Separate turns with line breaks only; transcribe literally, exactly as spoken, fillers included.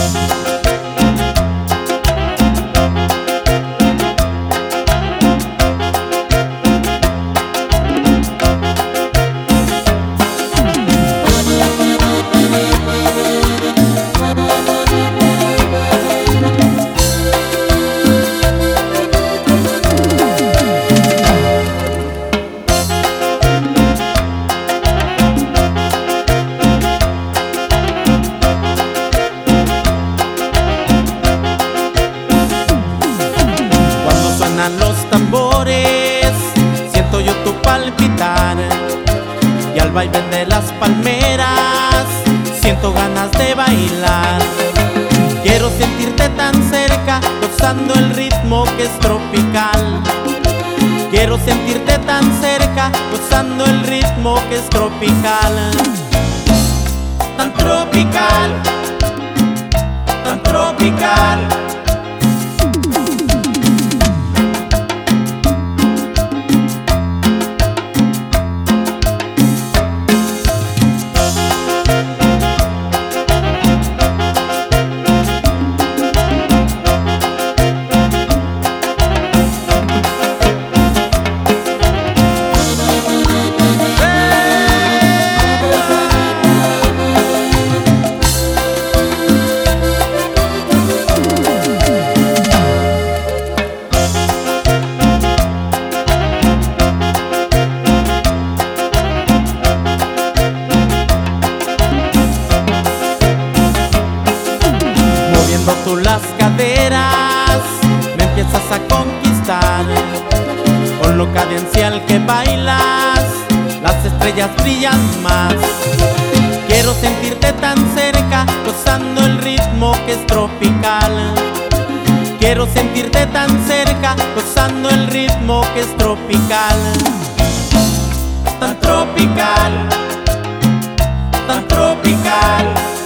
Los tambores, siento yo tu palpitar, y al vaivén de las palmeras siento ganas de bailar. Quiero sentirte tan cerca, gozando el ritmo que es tropical. Quiero sentirte tan cerca, gozando el ritmo que es tropical. Tan tropical, tan tropical. Tú las caderas me empiezas a conquistar, con lo cadencial que bailas las estrellas brillan más. Quiero sentirte tan cerca, gozando el ritmo que es tropical. Quiero sentirte tan cerca, gozando el ritmo que es tropical. Tan tropical, tan tropical.